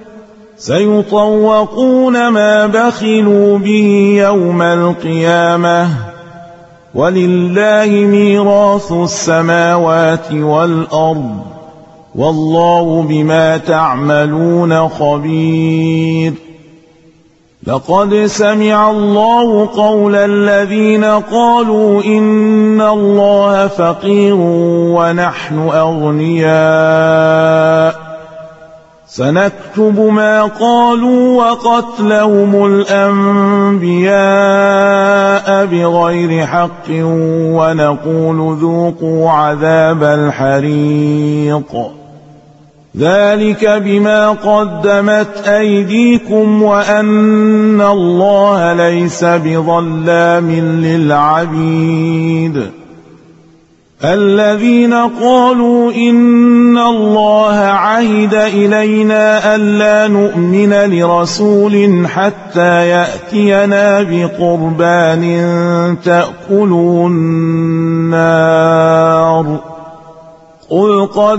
سيطوقون ما بخلوا به يوم القيامة ولله ميراث السماوات والأرض والله بما تعملون خبير لقد سمع الله قول الذين قالوا إن الله فقير ونحن أغنياء سنكتب ما قالوا وقتلهم الأنبياء بغير حق ونقول ذوقوا عذاب الحريق ذلك بما قدمت أيديكم وأن الله ليس بظلام للعبيد الذين قالوا إن الله عهد إلينا ألا نؤمن لرسول حتى يأتينا بقربان تأكله النار قل قد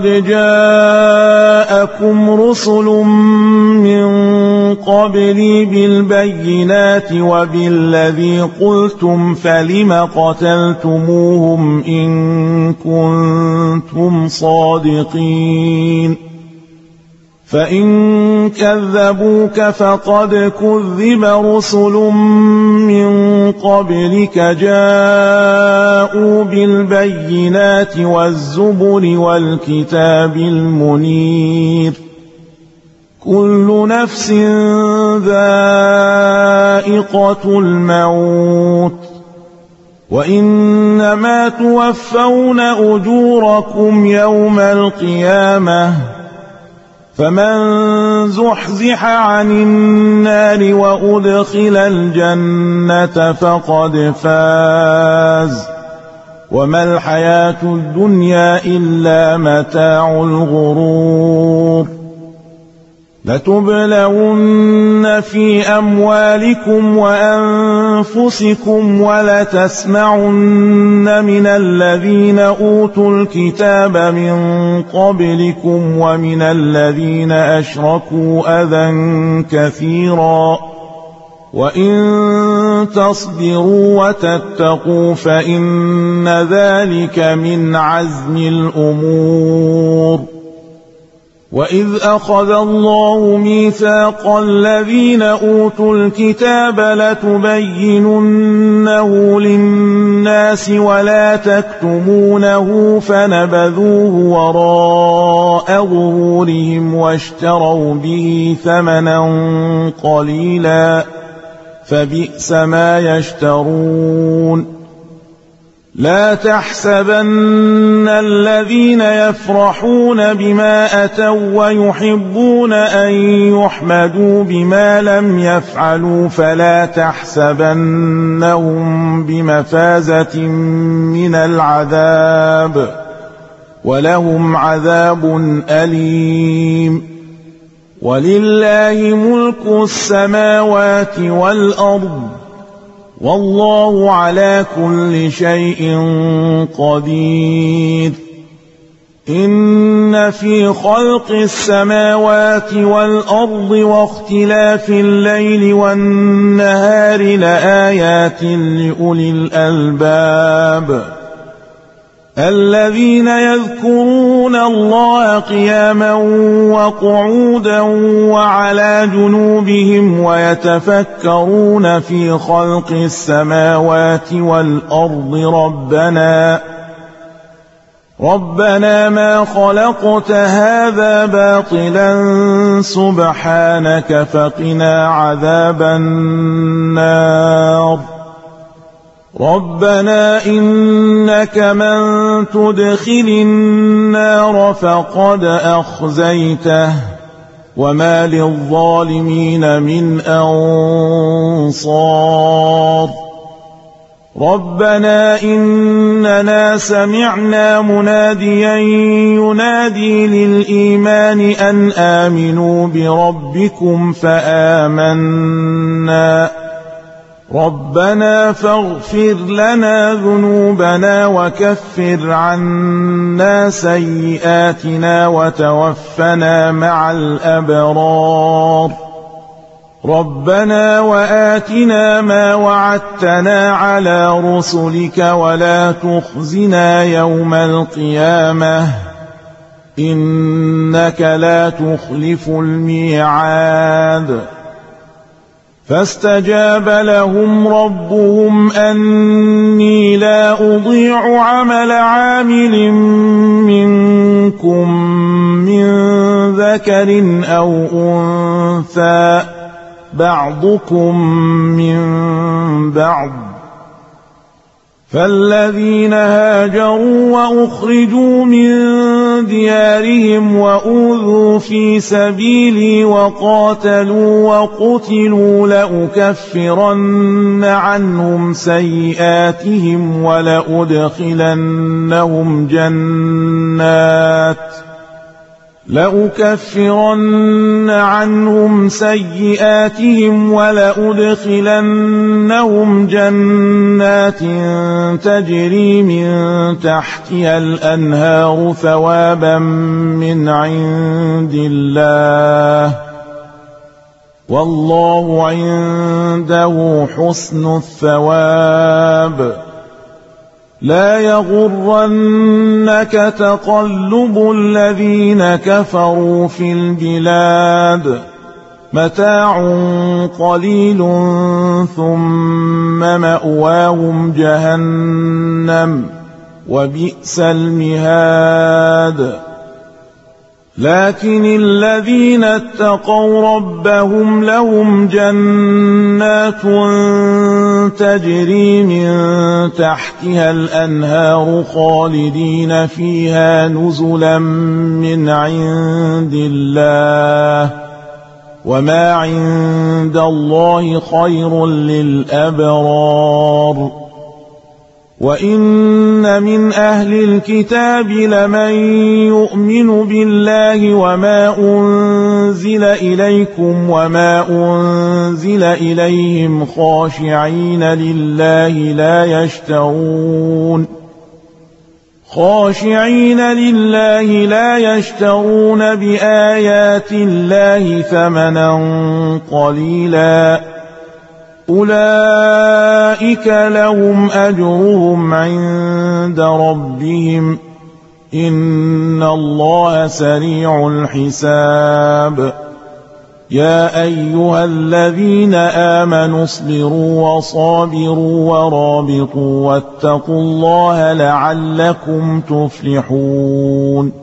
جاءكم رسل من قبلي بالبينات وبالذي قلتم فلم قتلتموهم إن كنتم صادقين فإن كذبوك فقد كذب رسل من قبلك جاءوا بالبينات والزبر والكتاب المنير كل نفس ذائقة الموت وإنما توفون أجوركم يوم القيامة فمن زحزح عن النار وأدخل الجنة فقد فاز وما الحياة الدنيا إلا متاع الغرور لتبلون في أموالكم وأنفسكم ولتسمعن من الذين أوتوا الكتاب من قبلكم ومن الذين أشركوا أذى كثيرا وإن تصبروا وتتقوا فإن ذلك من عزم الأمور وإذ أخذ الله ميثاق الذين أوتوا الكتاب لتبيننه للناس ولا تكتمونه فنبذوه وراء ظهورهم واشتروا به ثمنا قليلا فبئس ما يشترون لا تحسبن الذين يفرحون بما أتوا ويحبون أن يحمدوا بما لم يفعلوا فلا تحسبنهم بمفازة من العذاب ولهم عذاب أليم ولله ملك السماوات والأرض والله على كل شيء قدير إن في خلق السماوات والأرض واختلاف الليل والنهار لآيات لأولي الألباب الذين يذكرون الله قياما وقعودا وعلى جنوبهم ويتفكرون في خلق السماوات والأرض ربنا ربنا ما خلقت هذا باطلا سبحانك فقنا عذاب النار ربنا إنك من تدخل النار فقد أخزيته وما للظالمين من أنصار ربنا إننا سمعنا مناديا ينادي للإيمان أن آمنوا بربكم فآمنا ربنا فاغفر لنا ذنوبنا وكفر عنا سيئاتنا وتوفنا مع الأبرار ربنا وآتنا ما وعدتنا على رسلك ولا تخزنا يوم القيامة إنك لا تخلف الميعاد فاستجاب لهم ربهم أني لا أضيع عمل عامل منكم من ذكر أو أنثى بعضكم من بعض فالذين هاجروا وأخرجوا من ديارهم وأوذوا في سبيلي وقاتلوا وقتلوا لأكفرن عنهم سيئاتهم ولأدخلنهم جنات لأكفرن عنهم سيئاتهم ولأدخلنهم جنات تجري من تحتها الأنهار ثوابا من عند الله والله عنده حسن الثواب لا يغرنك تقلب الذين كفروا في البلاد متاع قليل ثم مأواهم جهنم وبئس المهاد لكن الذين اتقوا ربهم لهم جنات تجري من تحتها الأنهار خالدين فيها نزلا من عند الله وما عند الله خير للأبرار وإن من أهل الكتاب لمن يؤمن بالله وما أنزل إليكم وما أنزل إليهم خاشعين لله لا يشترون خاشعين لله لا يشترون بآيات الله ثمنا قليلا أولئك لهم أجرهم عند ربهم إن الله سريع الحساب يا أيها الذين آمنوا اصبروا وصابروا ورابطوا واتقوا الله لعلكم تفلحون